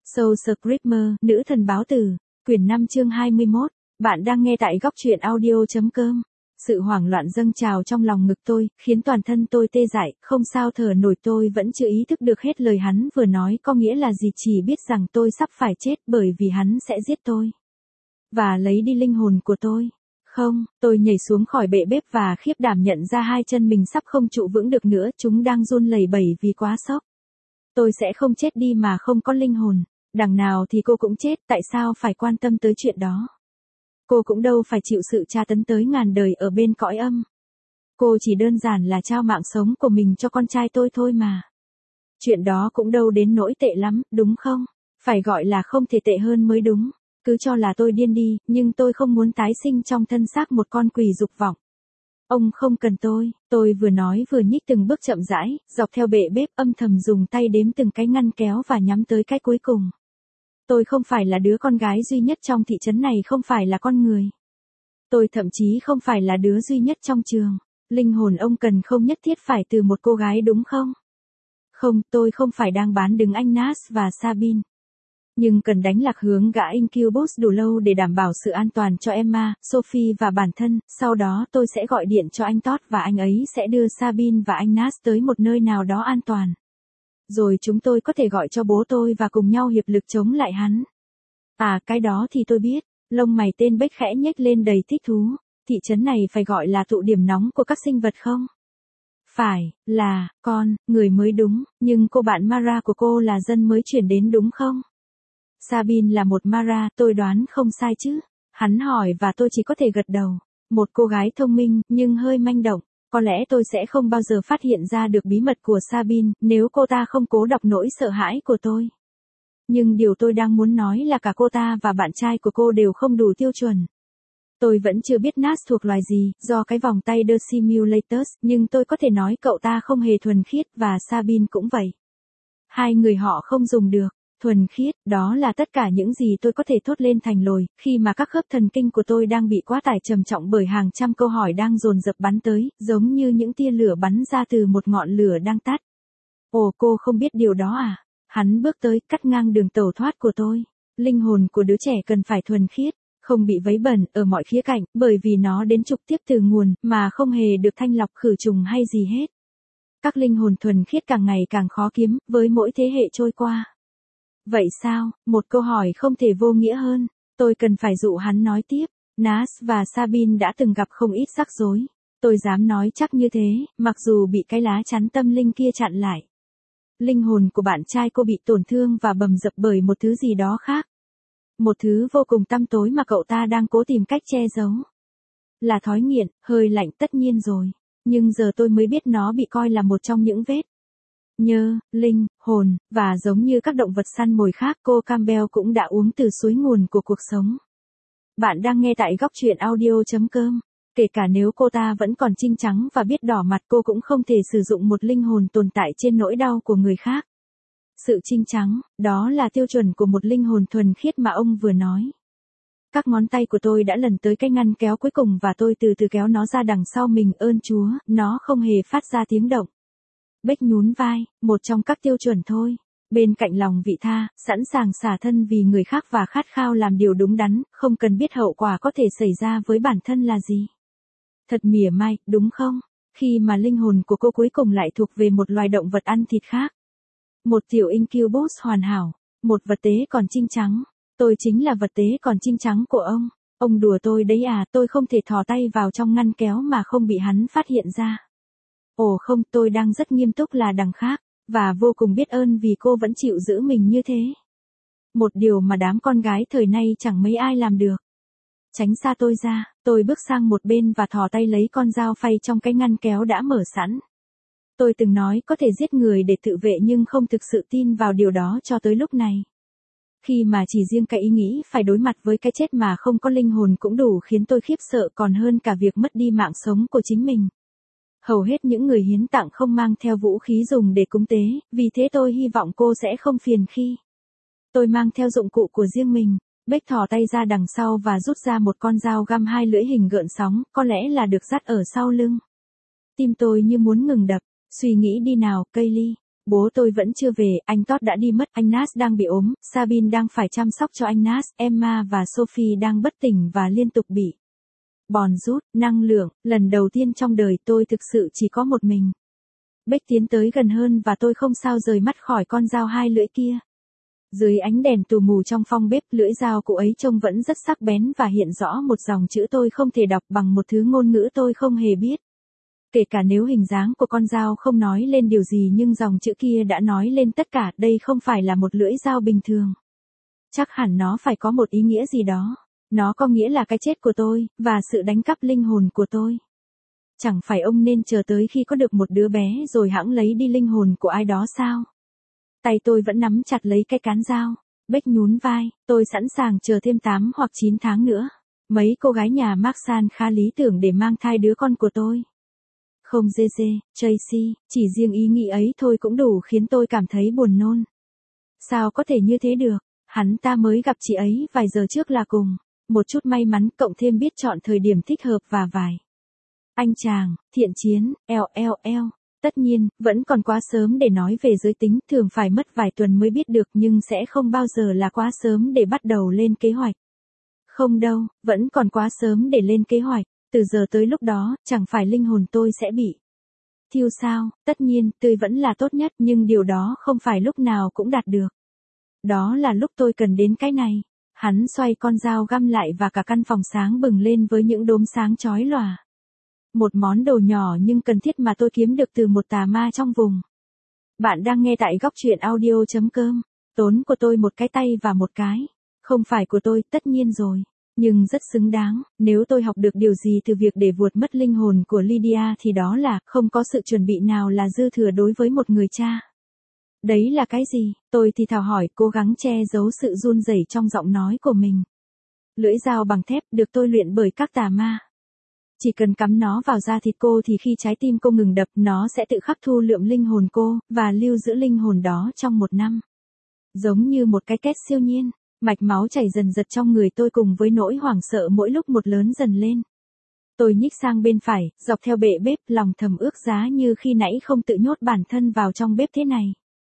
Soul Screamer, nữ thần báo tử, quyển 5 chương 21. Bạn đang nghe tại góc truyện audio.com. Sự hoảng loạn dâng trào trong lòng ngực tôi, khiến toàn thân tôi tê dại, không sao thở nổi. Tôi vẫn chưa ý thức được hết lời hắn vừa nói có nghĩa là gì, chỉ biết rằng tôi sắp phải chết bởi vì hắn sẽ giết tôi. Và lấy đi linh hồn của tôi. Không, tôi nhảy xuống khỏi bệ bếp và khiếp đảm nhận ra hai chân mình sắp không trụ vững được nữa, chúng đang run lẩy bẩy vì quá sốc. Tôi sẽ không chết đi mà không có linh hồn. Đằng nào thì cô cũng chết, tại sao phải quan tâm tới chuyện đó? Cô cũng đâu phải chịu sự tra tấn tới ngàn đời ở bên cõi âm. Cô chỉ đơn giản là trao mạng sống của mình cho con trai tôi thôi mà. Chuyện đó cũng đâu đến nỗi tệ lắm, đúng không? Phải gọi là không thể tệ hơn mới đúng. Cứ cho là tôi điên đi, nhưng tôi không muốn tái sinh trong thân xác một con quỷ dục vọng. Ông không cần tôi vừa nói vừa nhích từng bước chậm rãi, dọc theo bệ bếp âm thầm dùng tay đếm từng cái ngăn kéo và nhắm tới cái cuối cùng. Tôi không phải là đứa con gái duy nhất trong thị trấn này, không phải là con người. Tôi thậm chí không phải là đứa duy nhất trong trường. Linh hồn ông cần không nhất thiết phải từ một cô gái đúng không? Không, tôi không phải đang bán đứng anh Nas và Sabine. Nhưng cần đánh lạc hướng gã Incubus đủ lâu để đảm bảo sự an toàn cho Emma, Sophie và bản thân, sau đó tôi sẽ gọi điện cho anh Todd và anh ấy sẽ đưa Sabine và anh Nas tới một nơi nào đó an toàn. Rồi chúng tôi có thể gọi cho bố tôi và cùng nhau hiệp lực chống lại hắn. À, cái đó thì tôi biết. Lông mày tên Beck khẽ nhếch lên đầy thích thú. Thị trấn này phải gọi là tụ điểm nóng của các sinh vật không? Phải, là, người mới đúng, nhưng cô bạn Mara của cô là dân mới chuyển đến đúng không? Sabine là một Mara, tôi đoán không sai chứ? Hắn hỏi và tôi chỉ có thể gật đầu. Một cô gái thông minh, nhưng hơi manh động. Có lẽ tôi sẽ không bao giờ phát hiện ra được bí mật của Sabine, nếu cô ta không cố đọc nỗi sợ hãi của tôi. Nhưng điều tôi đang muốn nói là cả cô ta và bạn trai của cô đều không đủ tiêu chuẩn. Tôi vẫn chưa biết Nas thuộc loài gì, do cái vòng tay The Simulators, nhưng tôi có thể nói cậu ta không hề thuần khiết, và Sabine cũng vậy. Hai người họ không dùng được. Thuần khiết, đó là tất cả những gì tôi có thể thốt lên thành lời, khi mà các khớp thần kinh của tôi đang bị quá tải trầm trọng bởi hàng trăm câu hỏi đang dồn dập bắn tới, giống như những tia lửa bắn ra từ một ngọn lửa đang tắt. Ồ, cô không biết điều đó à? Hắn bước tới, cắt ngang đường tẩu thoát của tôi. Linh hồn của đứa trẻ cần phải thuần khiết, không bị vấy bẩn ở mọi khía cạnh, bởi vì nó đến trực tiếp từ nguồn, mà không hề được thanh lọc khử trùng hay gì hết. Các linh hồn thuần khiết càng ngày càng khó kiếm, với mỗi thế hệ trôi qua. Vậy sao? Một câu hỏi không thể vô nghĩa hơn. Tôi cần phải dụ hắn nói tiếp. Nas và Sabine đã từng gặp không ít rắc rối. Tôi dám nói chắc như thế, mặc dù bị cái lá chắn tâm linh kia chặn lại. Linh hồn của bạn trai cô bị tổn thương và bầm dập bởi một thứ gì đó khác. Một thứ vô cùng tăm tối mà cậu ta đang cố tìm cách che giấu. Là thói nghiện, hơi lạnh tất nhiên rồi. Nhưng giờ tôi mới biết nó bị coi là một trong những vết nhơ, linh, hồn, và giống như các động vật săn mồi khác, cô Campbell cũng đã uống từ suối nguồn của cuộc sống. Bạn đang nghe tại góc truyện audio.com. Kể cả nếu cô ta vẫn còn trinh trắng và biết đỏ mặt, cô cũng không thể sử dụng một linh hồn tồn tại trên nỗi đau của người khác. Sự trinh trắng, đó là tiêu chuẩn của một linh hồn thuần khiết mà ông vừa nói. Các ngón tay của tôi đã lần tới cái ngăn kéo cuối cùng và tôi từ từ kéo nó ra đằng sau mình. Ơn Chúa, nó không hề phát ra tiếng động. Beck nhún vai, một trong các tiêu chuẩn thôi. Bên cạnh lòng vị tha, sẵn sàng xả thân vì người khác và khát khao làm điều đúng đắn, không cần biết hậu quả có thể xảy ra với bản thân là gì. Thật mỉa mai, đúng không? Khi mà linh hồn của cô cuối cùng lại thuộc về một loài động vật ăn thịt khác. Một tiểu Incubus hoàn hảo, một vật tế còn trinh trắng. Tôi chính là vật tế còn trinh trắng của ông. Ông đùa tôi đấy à? Tôi không thể thò tay vào trong ngăn kéo mà không bị hắn phát hiện ra. Ồ không, tôi đang rất nghiêm túc là đằng khác, và vô cùng biết ơn vì cô vẫn chịu giữ mình như thế. Một điều mà đám con gái thời nay chẳng mấy ai làm được. Tránh xa tôi ra, tôi bước sang một bên và thò tay lấy con dao phay trong cái ngăn kéo đã mở sẵn. Tôi từng nói có thể giết người để tự vệ nhưng không thực sự tin vào điều đó cho tới lúc này. Khi mà chỉ riêng cái ý nghĩ phải đối mặt với cái chết mà không có linh hồn cũng đủ khiến tôi khiếp sợ còn hơn cả việc mất đi mạng sống của chính mình. Hầu hết những người hiến tặng không mang theo vũ khí dùng để cúng tế, vì thế tôi hy vọng cô sẽ không phiền khi tôi mang theo dụng cụ của riêng mình. Beck thò tay ra đằng sau và rút ra một con dao găm hai lưỡi hình gợn sóng, có lẽ là được dắt ở sau lưng. Tim tôi như muốn ngừng đập, suy nghĩ đi nào, Kaylee. Bố tôi vẫn chưa về, anh Todd đã đi mất, anh Nas đang bị ốm, Sabine đang phải chăm sóc cho anh Nas, Emma và Sophie đang bất tỉnh và liên tục bị bòn rút, năng lượng, lần đầu tiên trong đời tôi thực sự chỉ có một mình. Beck tiến tới gần hơn và tôi không sao rời mắt khỏi con dao hai lưỡi kia. Dưới ánh đèn tù mù trong phòng bếp, lưỡi dao cụ ấy trông vẫn rất sắc bén và hiện rõ một dòng chữ tôi không thể đọc bằng một thứ ngôn ngữ tôi không hề biết. Kể cả nếu hình dáng của con dao không nói lên điều gì nhưng dòng chữ kia đã nói lên tất cả, đây không phải là một lưỡi dao bình thường. Chắc hẳn nó phải có một ý nghĩa gì đó. Nó có nghĩa là cái chết của tôi, và sự đánh cắp linh hồn của tôi. Chẳng phải ông nên chờ tới khi có được một đứa bé rồi hẵng lấy đi linh hồn của ai đó sao? Tay tôi vẫn nắm chặt lấy cái cán dao. Beck nhún vai, tôi sẵn sàng chờ thêm 8 hoặc 9 tháng nữa. Mấy cô gái nhà Marsan khá lý tưởng để mang thai đứa con của tôi. Không JJ, Tracy, chỉ riêng ý nghĩ ấy thôi cũng đủ khiến tôi cảm thấy buồn nôn. Sao có thể như thế được? Hắn ta mới gặp chị ấy vài giờ trước là cùng. Một chút may mắn cộng thêm biết chọn thời điểm thích hợp và vài. Anh chàng, thiện chiến, LLL. Tất nhiên, vẫn còn quá sớm để nói về giới tính, thường phải mất vài tuần mới biết được nhưng sẽ không bao giờ là quá sớm để bắt đầu lên kế hoạch. Không đâu, vẫn còn quá sớm để lên kế hoạch. Từ giờ tới lúc đó, chẳng phải linh hồn tôi sẽ bị thiêu sao? Tất nhiên, tươi vẫn là tốt nhất nhưng điều đó không phải lúc nào cũng đạt được. Đó là lúc tôi cần đến cái này. Hắn xoay con dao găm lại và cả căn phòng sáng bừng lên với những đốm sáng chói lòa. Một món đồ nhỏ nhưng cần thiết mà tôi kiếm được từ một tà ma trong vùng. Bạn đang nghe tại góc truyện audio.com. Tốn của tôi một cái tay và một cái. Không phải của tôi, tất nhiên rồi. Nhưng rất xứng đáng, nếu tôi học được điều gì từ việc để vuột mất linh hồn của Lydia thì đó là, không có sự chuẩn bị nào là dư thừa đối với một người cha. Đấy là cái gì? Tôi thì thào hỏi, cố gắng che giấu sự run rẩy trong giọng nói của mình. Lưỡi dao bằng thép được tôi luyện bởi các tà ma. Chỉ cần cắm nó vào da thịt cô thì khi trái tim cô ngừng đập, nó sẽ tự khắc thu lượm linh hồn cô, và lưu giữ linh hồn đó trong 1 năm. Giống như một cái két siêu nhiên, mạch máu chảy dần dật trong người tôi cùng với nỗi hoảng sợ mỗi lúc một lớn dần lên. Tôi nhích sang bên phải, dọc theo bệ bếp, lòng thầm ước giá như khi nãy không tự nhốt bản thân vào trong bếp thế này.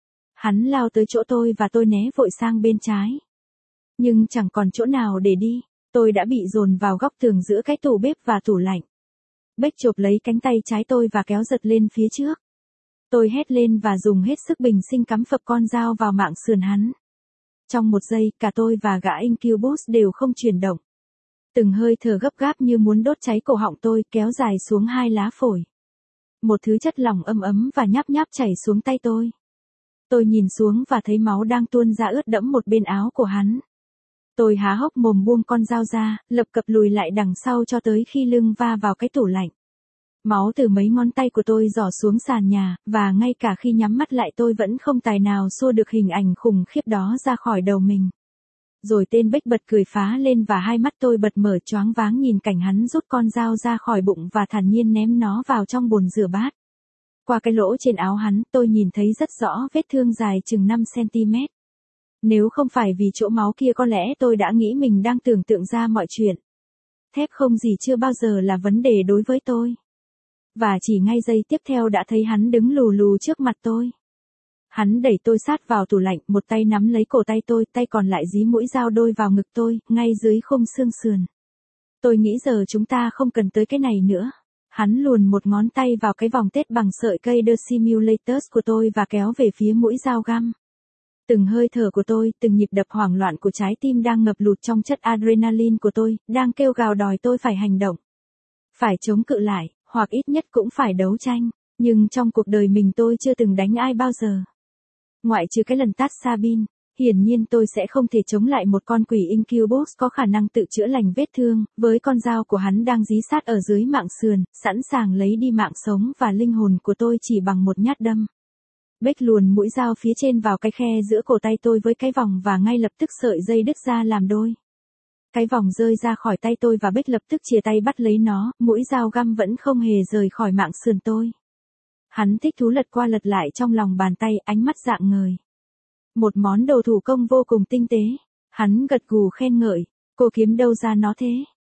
Hắn lao tới chỗ tôi và tôi né vội sang bên trái. Nhưng chẳng còn chỗ nào để đi. Tôi đã bị dồn vào góc tường giữa cái tủ bếp và tủ lạnh. Beck chộp lấy cánh tay trái tôi và kéo giật lên phía trước. Tôi hét lên và dùng hết sức bình sinh cắm phập con dao vào mạng sườn hắn. Trong 1 giây, cả tôi và gã Incubus đều không chuyển động. Từng hơi thở gấp gáp như muốn đốt cháy cổ họng tôi, kéo dài xuống 2 lá phổi. Một thứ chất lỏng ấm ấm và nháp nháp chảy xuống tay tôi. Tôi nhìn xuống và thấy máu đang tuôn ra ướt đẫm một bên áo của hắn. Tôi há hốc mồm buông con dao ra, lập cập lùi lại đằng sau cho tới khi lưng va vào cái tủ lạnh. Máu từ mấy ngón tay của tôi rỏ xuống sàn nhà, và ngay cả khi nhắm mắt lại tôi vẫn không tài nào xua được hình ảnh khủng khiếp đó ra khỏi đầu mình. Rồi tên Beck bật cười phá lên và hai mắt tôi bật mở choáng váng nhìn cảnh hắn rút con dao ra khỏi bụng và thản nhiên ném nó vào trong bồn rửa bát. Qua cái lỗ trên áo hắn, tôi nhìn thấy rất rõ vết thương dài chừng 5 cm. Nếu không phải vì chỗ máu kia có lẽ tôi đã nghĩ mình đang tưởng tượng ra mọi chuyện. Thép không gì chưa bao giờ là vấn đề đối với tôi. Và chỉ ngay giây tiếp theo đã thấy hắn đứng lù lù trước mặt tôi. Hắn đẩy tôi sát vào tủ lạnh, một tay nắm lấy cổ tay tôi, tay còn lại dí mũi dao đôi vào ngực tôi, ngay dưới khung xương sườn. Tôi nghĩ giờ chúng ta không cần tới cái này nữa. Hắn luồn một ngón tay vào cái vòng tết bằng sợi cây The Simulators của tôi và kéo về phía mũi dao găm. Từng hơi thở của tôi, từng nhịp đập hoảng loạn của trái tim đang ngập lụt trong chất adrenaline của tôi, đang kêu gào đòi tôi phải hành động. Phải chống cự lại, hoặc ít nhất cũng phải đấu tranh. Nhưng trong cuộc đời mình tôi chưa từng đánh ai bao giờ. Ngoại trừ cái lần tát Sabine, hiển nhiên tôi sẽ không thể chống lại một con quỷ Incubus có khả năng tự chữa lành vết thương, với con dao của hắn đang dí sát ở dưới mạng sườn, sẵn sàng lấy đi mạng sống và linh hồn của tôi chỉ bằng một nhát đâm. Beck luồn mũi dao phía trên vào cái khe giữa cổ tay tôi với cái vòng và ngay lập tức sợi dây đứt ra làm đôi. Cái vòng rơi ra khỏi tay tôi và Beck lập tức chia tay bắt lấy nó, mũi dao găm vẫn không hề rời khỏi mạng sườn tôi. Hắn thích thú lật qua lật lại trong lòng bàn tay, ánh mắt rạng ngời. Một món đồ thủ công vô cùng tinh tế. Hắn gật gù khen ngợi. Cô kiếm đâu ra nó thế?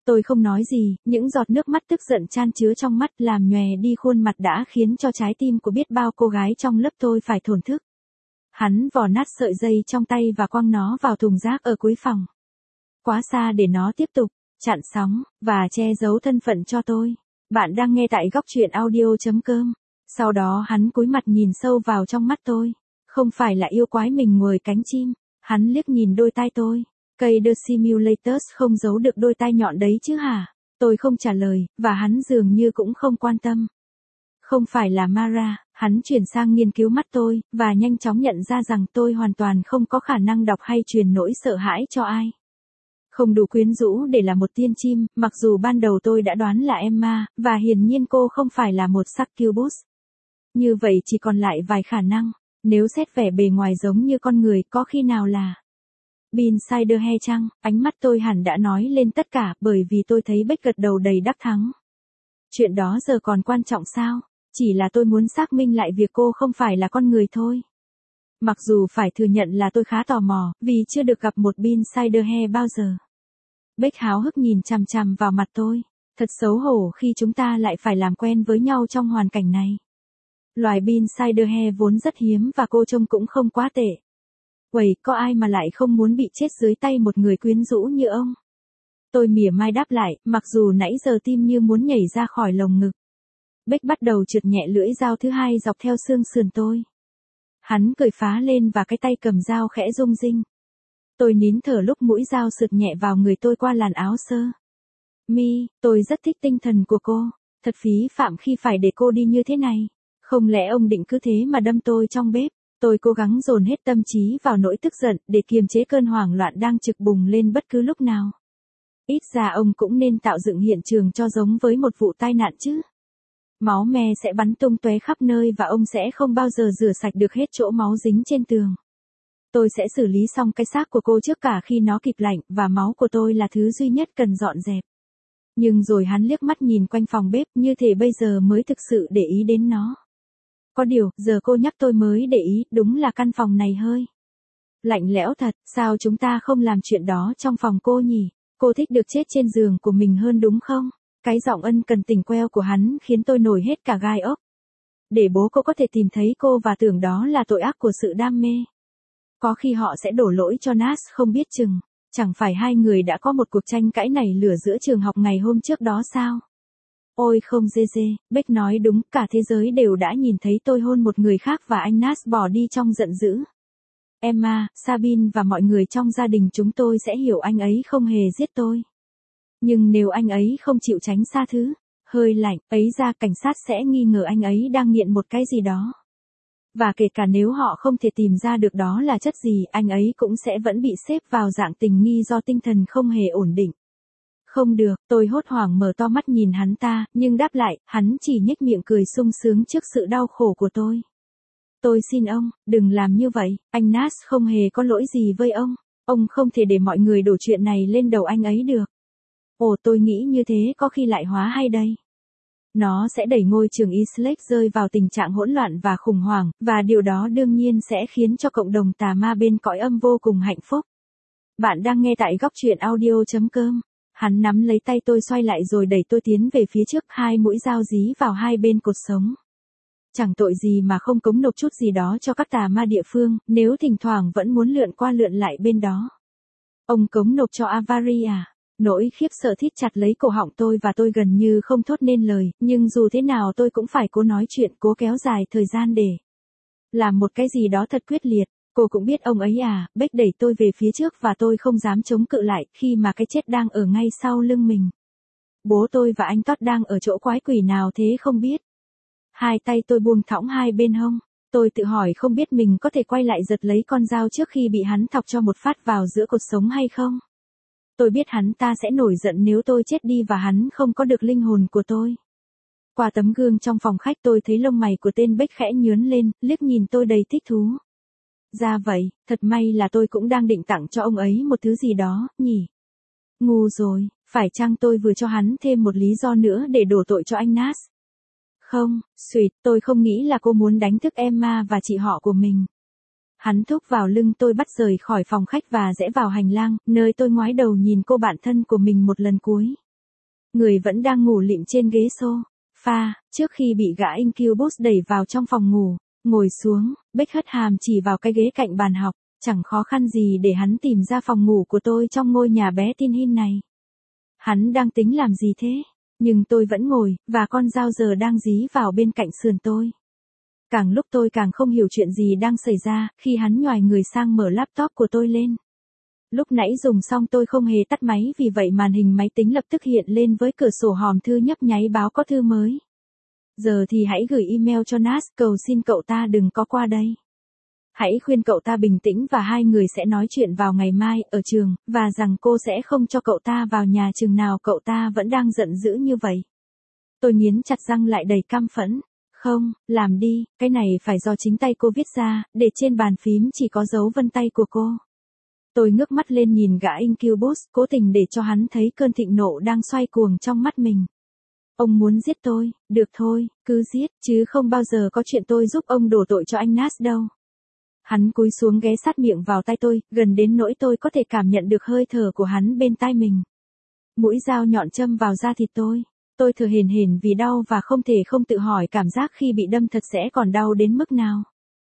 Tôi không nói gì, những giọt nước mắt tức giận chan chứa trong mắt làm nhòe đi khuôn mặt đã khiến cho trái tim của biết bao cô gái trong lớp tôi phải thổn thức. Hắn vò nát sợi dây trong tay và quăng nó vào thùng rác ở cuối phòng. Quá xa để nó tiếp tục chặn sóng và che giấu thân phận cho tôi. Bạn đang nghe tại góc truyện audio.com. Sau đó hắn cúi mặt nhìn sâu vào trong mắt tôi. Không phải là yêu quái mình ngồi cánh chim. Hắn liếc nhìn đôi tai tôi. Cây The Simulators không giấu được đôi tai nhọn đấy chứ hả? Tôi không trả lời, và hắn dường như cũng không quan tâm. Không phải là Mara, hắn chuyển sang nghiên cứu mắt tôi, và nhanh chóng nhận ra rằng tôi hoàn toàn không có khả năng đọc hay truyền nỗi sợ hãi cho ai. Không đủ quyến rũ để là một tiên chim, mặc dù ban đầu tôi đã đoán là Emma, và hiển nhiên cô không phải là một succubus. Như vậy chỉ còn lại vài khả năng, nếu xét vẻ bề ngoài giống như con người có khi nào là Insider hay chăng? Ánh mắt tôi hẳn đã nói lên tất cả bởi vì tôi thấy Beck gật đầu đầy đắc thắng. Chuyện đó giờ còn quan trọng sao? Chỉ là tôi muốn xác minh lại việc cô không phải là con người thôi. Mặc dù phải thừa nhận là tôi khá tò mò, vì chưa được gặp một Insider Hair bao giờ. Beck háo hức nhìn chằm chằm vào mặt tôi. Thật xấu hổ khi chúng ta lại phải làm quen với nhau trong hoàn cảnh này. Loài Insider Hair vốn rất hiếm và cô trông cũng không quá tệ. Uầy, có ai mà lại không muốn bị chết dưới tay một người quyến rũ như ông? Tôi mỉa mai đáp lại, mặc dù nãy giờ tim như muốn nhảy ra khỏi lồng ngực. Beck bắt đầu trượt nhẹ lưỡi dao thứ hai dọc theo xương sườn tôi. Hắn cười phá lên và cái tay cầm dao khẽ rung rinh. Tôi nín thở lúc mũi dao sượt nhẹ vào người tôi qua làn áo sơ mi. Tôi rất thích tinh thần của cô. Thật phí phạm khi phải để cô đi như thế này. Không lẽ ông định cứ thế mà đâm tôi trong bếp? Tôi cố gắng dồn hết tâm trí vào nỗi tức giận để kiềm chế cơn hoảng loạn đang trực bùng lên bất cứ lúc nào. Ít ra ông cũng nên tạo dựng hiện trường cho giống với một vụ tai nạn chứ. Máu me sẽ bắn tung tóe khắp nơi và ông sẽ không bao giờ rửa sạch được hết chỗ máu dính trên tường. Tôi sẽ xử lý xong cái xác của cô trước cả khi nó kịp lạnh và máu của tôi là thứ duy nhất cần dọn dẹp. Nhưng rồi hắn liếc mắt nhìn quanh phòng bếp như thể bây giờ mới thực sự để ý đến nó. Có điều, giờ cô nhắc tôi mới để ý, đúng là căn phòng này hơi lạnh lẽo thật, sao chúng ta không làm chuyện đó trong phòng cô nhỉ? Cô thích được chết trên giường của mình hơn đúng không? Cái giọng ân cần tình queo của hắn khiến tôi nổi hết cả gai ốc. Để bố cô có thể tìm thấy cô và tưởng đó là tội ác của sự đam mê. Có khi họ sẽ đổ lỗi cho Nas không biết chừng. Chẳng phải hai người đã có một cuộc tranh cãi nảy lửa giữa trường học ngày hôm trước đó sao? Ôi không dê dê, Beck nói đúng, cả thế giới đều đã nhìn thấy tôi hôn một người khác và anh Nas bỏ đi trong giận dữ. Emma, Sabine và mọi người trong gia đình chúng tôi sẽ hiểu anh ấy không hề giết tôi. Nhưng nếu anh ấy không chịu tránh xa thứ hơi lạnh ấy ra, cảnh sát sẽ nghi ngờ anh ấy đang nghiện một cái gì đó. Và kể cả nếu họ không thể tìm ra được đó là chất gì, anh ấy cũng sẽ vẫn bị xếp vào dạng tình nghi do tinh thần không hề ổn định. Không được, tôi hốt hoảng mở to mắt nhìn hắn ta, nhưng đáp lại, hắn chỉ nhếch miệng cười sung sướng trước sự đau khổ của tôi. Tôi xin ông, đừng làm như vậy, anh Nas không hề có lỗi gì với ông. Ông không thể để mọi người đổ chuyện này lên đầu anh ấy được. Ồ, tôi nghĩ như thế có khi lại hóa hay đây. Nó sẽ đẩy ngôi trường Eastlake rơi vào tình trạng hỗn loạn và khủng hoảng, và điều đó đương nhiên sẽ khiến cho cộng đồng tà ma bên cõi âm vô cùng hạnh phúc. Bạn đang nghe tại góc truyện audio.com. Hắn nắm lấy tay tôi xoay lại rồi đẩy tôi tiến về phía trước, hai mũi dao dí vào hai bên cột sống. Chẳng tội gì mà không cống nộp chút gì đó cho các tà ma địa phương, nếu thỉnh thoảng vẫn muốn lượn qua lượn lại bên đó. Ông cống nộp cho Avari à? Nỗi khiếp sợ thít chặt lấy cổ họng tôi và tôi gần như không thốt nên lời, nhưng dù thế nào tôi cũng phải cố nói chuyện, cố kéo dài thời gian để làm một cái gì đó thật quyết liệt. Cô cũng biết ông ấy à? Beck đẩy tôi về phía trước và tôi không dám chống cự lại khi mà cái chết đang ở ngay sau lưng mình. Bố tôi và anh Todd đang ở chỗ quái quỷ nào thế không biết. Hai tay tôi buông thõng hai bên hông. Tôi tự hỏi không biết mình có thể quay lại giật lấy con dao trước khi bị hắn thọc cho một phát vào giữa cột sống hay không. Tôi biết hắn ta sẽ nổi giận nếu tôi chết đi và hắn không có được linh hồn của tôi. Qua tấm gương trong phòng khách tôi thấy lông mày của tên Beck khẽ nhướn lên, liếc nhìn tôi đầy thích thú. Ra vậy, thật may là tôi cũng đang định tặng cho ông ấy một thứ gì đó, nhỉ? Ngu rồi, phải chăng tôi vừa cho hắn thêm một lý do nữa để đổ tội cho anh Nas? Không, Sweet, tôi không nghĩ là cô muốn đánh thức Emma và chị họ của mình. Hắn thúc vào lưng tôi bắt rời khỏi phòng khách và rẽ vào hành lang, nơi tôi ngoái đầu nhìn cô bạn thân của mình một lần cuối. Người vẫn đang ngủ lịm trên ghế sofa, trước khi bị gã Incubus đẩy vào trong phòng ngủ. Ngồi xuống, Beckham chỉ vào cái ghế cạnh bàn học, chẳng khó khăn gì để hắn tìm ra phòng ngủ của tôi trong ngôi nhà bé tin hin này. Hắn đang tính làm gì thế? Nhưng tôi vẫn ngồi, và con dao giờ đang dí vào bên cạnh sườn tôi. Càng lúc tôi càng không hiểu chuyện gì đang xảy ra, khi hắn nhoài người sang mở laptop của tôi lên. Lúc nãy dùng xong tôi không hề tắt máy, vì vậy màn hình máy tính lập tức hiện lên với cửa sổ hòm thư nhấp nháy báo có thư mới. Giờ thì hãy gửi email cho Nas, cầu xin cậu ta đừng có qua đây. Hãy khuyên cậu ta bình tĩnh và hai người sẽ nói chuyện vào ngày mai ở trường, và rằng cô sẽ không cho cậu ta vào nhà chừng nào cậu ta vẫn đang giận dữ như vậy. Tôi nghiến chặt răng lại đầy căm phẫn. Không, làm đi, cái này phải do chính tay cô viết ra, để trên bàn phím chỉ có dấu vân tay của cô. Tôi ngước mắt lên nhìn gã Incubus, cố tình để cho hắn thấy cơn thịnh nộ đang xoay cuồng trong mắt mình. Ông muốn giết tôi, được thôi, cứ giết, chứ không bao giờ có chuyện tôi giúp ông đổ tội cho anh Nas đâu. Hắn cúi xuống ghé sát miệng vào tai tôi, gần đến nỗi tôi có thể cảm nhận được hơi thở của hắn bên tai mình. Mũi dao nhọn châm vào da thịt tôi. Tôi thở hổn hển vì đau và không thể không tự hỏi cảm giác khi bị đâm thật sẽ còn đau đến mức nào.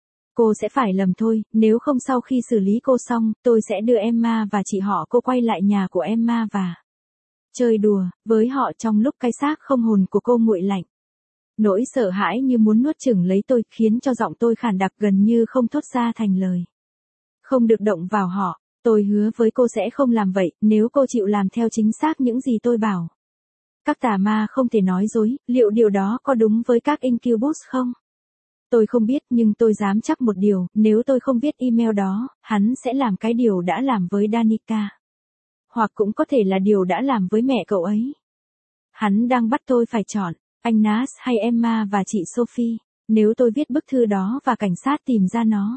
Cô sẽ phải lầm thôi, nếu không sau khi xử lý cô xong, tôi sẽ đưa Emma và chị họ cô quay lại nhà của Emma và chơi đùa với họ trong lúc cái xác không hồn của cô nguội lạnh. Nỗi sợ hãi như muốn nuốt chửng lấy tôi, khiến cho giọng tôi khản đặc gần như không thốt ra thành lời. Không được động vào họ, tôi hứa với cô sẽ không làm vậy, nếu cô chịu làm theo chính xác những gì tôi bảo. Các tà ma không thể nói dối, liệu điều đó có đúng với các Incubus không? Tôi không biết, nhưng tôi dám chắc một điều, nếu tôi không viết email đó, hắn sẽ làm cái điều đã làm với Danica. Hoặc cũng có thể là điều đã làm với mẹ cậu ấy. Hắn đang bắt tôi phải chọn, anh Nas hay Emma và chị Sophie, nếu tôi viết bức thư đó và cảnh sát tìm ra nó.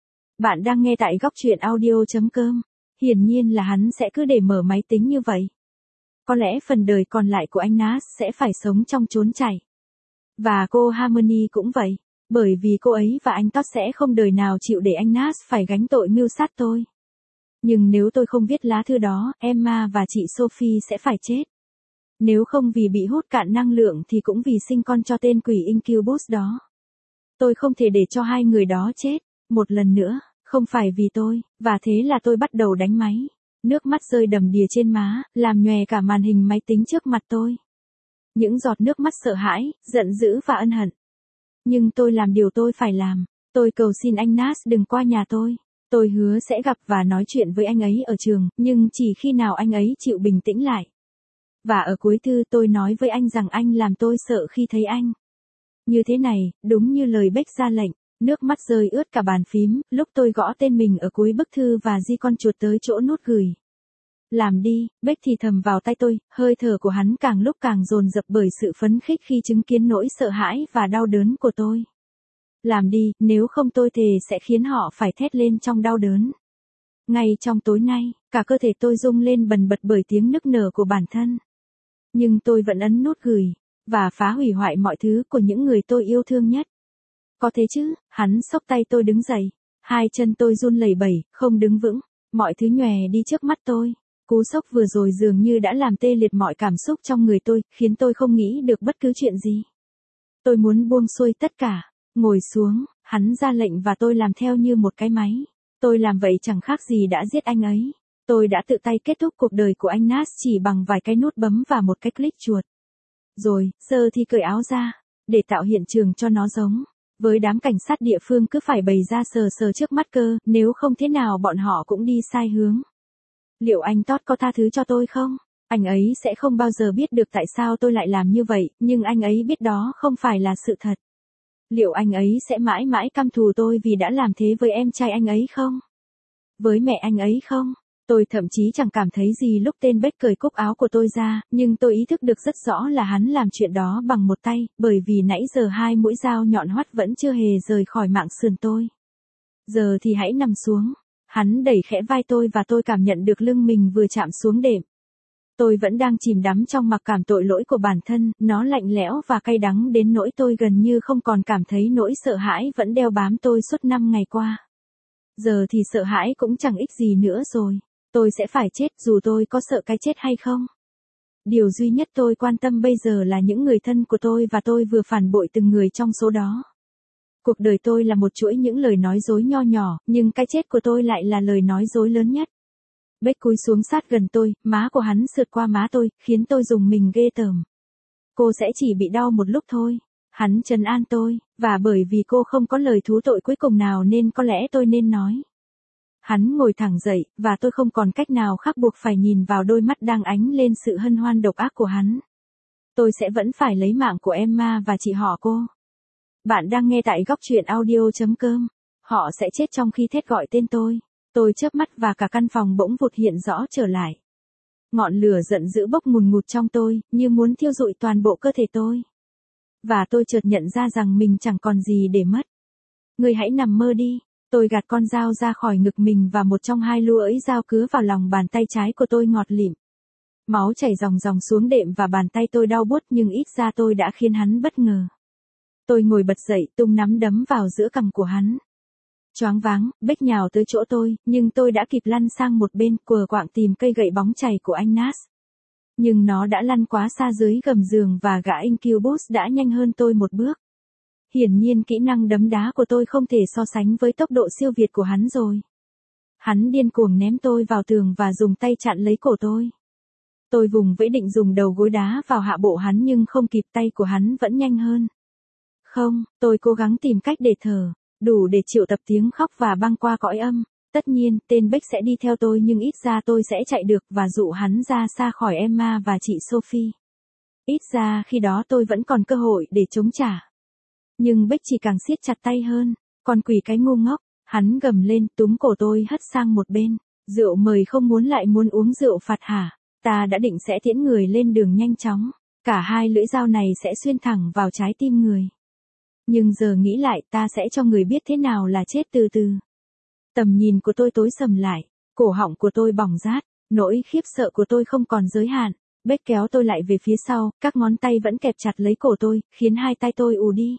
Bạn đang nghe tại góc truyện audio.com. Hiển nhiên là hắn sẽ cứ để mở máy tính như vậy. Có lẽ phần đời còn lại của anh Nas sẽ phải sống trong trốn chạy. Và cô Harmony cũng vậy, bởi vì cô ấy và anh Todd sẽ không đời nào chịu để anh Nas phải gánh tội mưu sát tôi. Nhưng nếu tôi không viết lá thư đó, Emma và chị Sophie sẽ phải chết. Nếu không vì bị hút cạn năng lượng thì cũng vì sinh con cho tên quỷ Incubus đó. Tôi không thể để cho hai người đó chết. Một lần nữa, không phải vì tôi, và thế là tôi bắt đầu đánh máy. Nước mắt rơi đầm đìa trên má, làm nhòe cả màn hình máy tính trước mặt tôi. Những giọt nước mắt sợ hãi, giận dữ và ân hận. Nhưng tôi làm điều tôi phải làm. Tôi cầu xin anh Nas đừng qua nhà tôi. Tôi hứa sẽ gặp và nói chuyện với anh ấy ở trường, nhưng chỉ khi nào anh ấy chịu bình tĩnh lại. Và ở cuối thư tôi nói với anh rằng anh làm tôi sợ khi thấy anh. Như thế này, đúng như lời Beck ra lệnh. Nước mắt rơi ướt cả bàn phím, lúc tôi gõ tên mình ở cuối bức thư và di con chuột tới chỗ nút gửi. Làm đi, Beck thì thầm vào tay tôi, hơi thở của hắn càng lúc càng dồn dập bởi sự phấn khích khi chứng kiến nỗi sợ hãi và đau đớn của tôi. Làm đi, nếu không tôi thề sẽ khiến họ phải thét lên trong đau đớn. Ngay trong tối nay, cả cơ thể tôi rung lên bần bật bởi tiếng nức nở của bản thân. Nhưng tôi vẫn ấn nút gửi, và phá hủy hoại mọi thứ của những người tôi yêu thương nhất. Có thế chứ, hắn xốc tay tôi đứng dậy. Hai chân tôi run lẩy bẩy, không đứng vững. Mọi thứ nhòe đi trước mắt tôi. Cú sốc vừa rồi dường như đã làm tê liệt mọi cảm xúc trong người tôi, khiến tôi không nghĩ được bất cứ chuyện gì. Tôi muốn buông xuôi tất cả. Ngồi xuống, hắn ra lệnh và tôi làm theo như một cái máy. Tôi làm vậy chẳng khác gì đã giết anh ấy. Tôi đã tự tay kết thúc cuộc đời của anh Nas chỉ bằng vài cái nút bấm và một cái click chuột. Rồi, giờ thì cởi áo ra, để tạo hiện trường cho nó giống. Với đám cảnh sát địa phương cứ phải bày ra sờ sờ trước mắt cơ, nếu không thế nào bọn họ cũng đi sai hướng. Liệu anh Todd có tha thứ cho tôi không? Anh ấy sẽ không bao giờ biết được tại sao tôi lại làm như vậy, nhưng anh ấy biết đó không phải là sự thật. Liệu anh ấy sẽ mãi mãi căm thù tôi vì đã làm thế với em trai anh ấy không? Với mẹ anh ấy không? Tôi thậm chí chẳng cảm thấy gì lúc tên Beck cởi cúc áo của tôi ra, nhưng tôi ý thức được rất rõ là hắn làm chuyện đó bằng một tay, bởi vì nãy giờ hai mũi dao nhọn hoắt vẫn chưa hề rời khỏi mạng sườn tôi. Giờ thì hãy nằm xuống. Hắn đẩy khẽ vai tôi và tôi cảm nhận được lưng mình vừa chạm xuống đệm. Tôi vẫn đang chìm đắm trong mặc cảm tội lỗi của bản thân, nó lạnh lẽo và cay đắng đến nỗi tôi gần như không còn cảm thấy nỗi sợ hãi vẫn đeo bám tôi suốt 5 ngày qua. Giờ thì sợ hãi cũng chẳng ích gì nữa rồi. Tôi sẽ phải chết dù tôi có sợ cái chết hay không. Điều duy nhất tôi quan tâm bây giờ là những người thân của tôi và tôi vừa phản bội từng người trong số đó. Cuộc đời tôi là một chuỗi những lời nói dối nho nhỏ, nhưng cái chết của tôi lại là lời nói dối lớn nhất. Bách cúi xuống sát gần tôi, má của hắn sượt qua má tôi, khiến tôi rùng mình ghê tởm. Cô sẽ chỉ bị đau một lúc thôi. Hắn trấn an tôi, và bởi vì cô không có lời thú tội cuối cùng nào nên có lẽ tôi nên nói. Hắn ngồi thẳng dậy, và tôi không còn cách nào khác buộc phải nhìn vào đôi mắt đang ánh lên sự hân hoan độc ác của hắn. Tôi sẽ vẫn phải lấy mạng của Emma và chị họ cô. Bạn đang nghe tại góc truyện audio.com. Họ sẽ chết trong khi thét gọi tên tôi. Tôi chớp mắt và cả căn phòng bỗng vụt hiện rõ trở lại. Ngọn lửa giận dữ bốc ngùn ngụt trong tôi, như muốn thiêu rụi toàn bộ cơ thể tôi. Và tôi chợt nhận ra rằng mình chẳng còn gì để mất. Ngươi hãy nằm mơ đi. Tôi gạt con dao ra khỏi ngực mình và một trong hai lưỡi dao cứa vào lòng bàn tay trái của tôi ngọt lịm. Máu chảy ròng ròng xuống đệm và bàn tay tôi đau buốt nhưng ít ra tôi đã khiến hắn bất ngờ. Tôi ngồi bật dậy tung nắm đấm vào giữa cằm của hắn. Choáng váng, Bách nhào tới chỗ tôi, nhưng tôi đã kịp lăn sang một bên quờ quạng tìm cây gậy bóng chày của anh Nas. Nhưng nó đã lăn quá xa dưới gầm giường và gã Incubus đã nhanh hơn tôi một bước. Hiển nhiên kỹ năng đấm đá của tôi không thể so sánh với tốc độ siêu việt của hắn rồi. Hắn điên cuồng ném tôi vào tường và dùng tay chặn lấy cổ tôi. Tôi vùng vẫy định dùng đầu gối đá vào hạ bộ hắn nhưng không kịp, tay của hắn vẫn nhanh hơn. Không, tôi cố gắng tìm cách để thở, đủ để triệu tập tiếng khóc và băng qua cõi âm. Tất nhiên, tên Beck sẽ đi theo tôi nhưng ít ra tôi sẽ chạy được và dụ hắn ra xa khỏi Emma và chị Sophie. Ít ra khi đó tôi vẫn còn cơ hội để chống trả. Nhưng Beck chỉ càng siết chặt tay hơn. Con quỷ cái ngu ngốc, hắn gầm lên túm cổ tôi hất sang một bên. Rượu mời không muốn lại muốn uống rượu phạt hả? Ta đã định sẽ tiễn người lên đường nhanh chóng. Cả hai lưỡi dao này sẽ xuyên thẳng vào trái tim người. Nhưng giờ nghĩ lại ta sẽ cho người biết thế nào là chết từ từ. Tầm nhìn của tôi tối sầm lại. Cổ họng của tôi bỏng rát. Nỗi khiếp sợ của tôi không còn giới hạn. Beck kéo tôi lại về phía sau, các ngón tay vẫn kẹp chặt lấy cổ tôi, khiến hai tay tôi ù đi.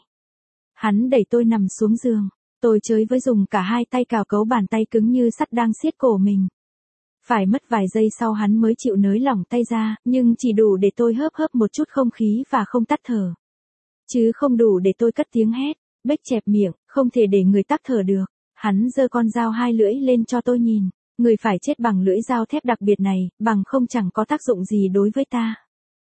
Hắn đẩy tôi nằm xuống giường. Tôi chới với dùng cả hai tay cào cấu bàn tay cứng như sắt đang siết cổ mình. Phải mất vài giây sau hắn mới chịu nới lỏng tay ra, nhưng chỉ đủ để tôi hớp hớp một chút không khí và không tắt thở. Chứ không đủ để tôi cất tiếng hét. Beck chẹp miệng, không thể để người tắc thở được. Hắn giơ con dao hai lưỡi lên cho tôi nhìn. Người phải chết bằng lưỡi dao thép đặc biệt này, bằng không chẳng có tác dụng gì đối với ta.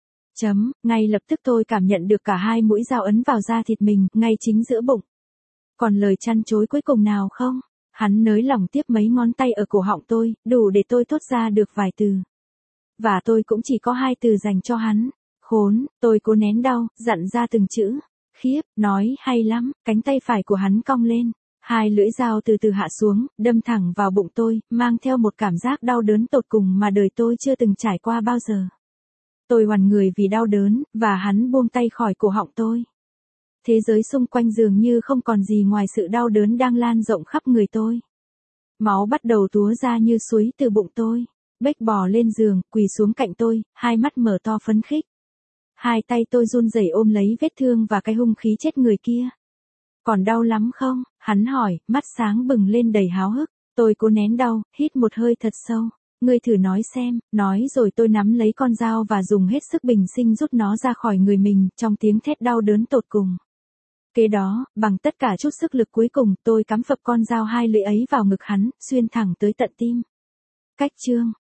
Ngay lập tức tôi cảm nhận được cả hai mũi dao ấn vào da thịt mình, ngay chính giữa bụng. Còn lời chăn chối cuối cùng nào không? Hắn nới lỏng tiếp mấy ngón tay ở cổ họng tôi, đủ để tôi thốt ra được vài từ. Và tôi cũng chỉ có hai từ dành cho hắn. Khốn, tôi cố nén đau, dặn ra từng chữ. Khiếp, nói hay lắm, cánh tay phải của hắn cong lên. Hai lưỡi dao từ từ hạ xuống, đâm thẳng vào bụng tôi, mang theo một cảm giác đau đớn tột cùng mà đời tôi chưa từng trải qua bao giờ. Tôi oằn người vì đau đớn, và hắn buông tay khỏi cổ họng tôi. Thế giới xung quanh dường như không còn gì ngoài sự đau đớn đang lan rộng khắp người tôi. Máu bắt đầu túa ra như suối từ bụng tôi. Beck bò lên giường, quỳ xuống cạnh tôi, hai mắt mở to phấn khích. Hai tay tôi run rẩy ôm lấy vết thương và cái hung khí chết người kia. Còn đau lắm không? Hắn hỏi, mắt sáng bừng lên đầy háo hức. Tôi cố nén đau, hít một hơi thật sâu. Ngươi thử nói xem, nói rồi tôi nắm lấy con dao và dùng hết sức bình sinh rút nó ra khỏi người mình, trong tiếng thét đau đớn tột cùng. Kế đó, bằng tất cả chút sức lực cuối cùng, tôi cắm phập con dao hai lưỡi ấy vào ngực hắn, xuyên thẳng tới tận tim. Cách chương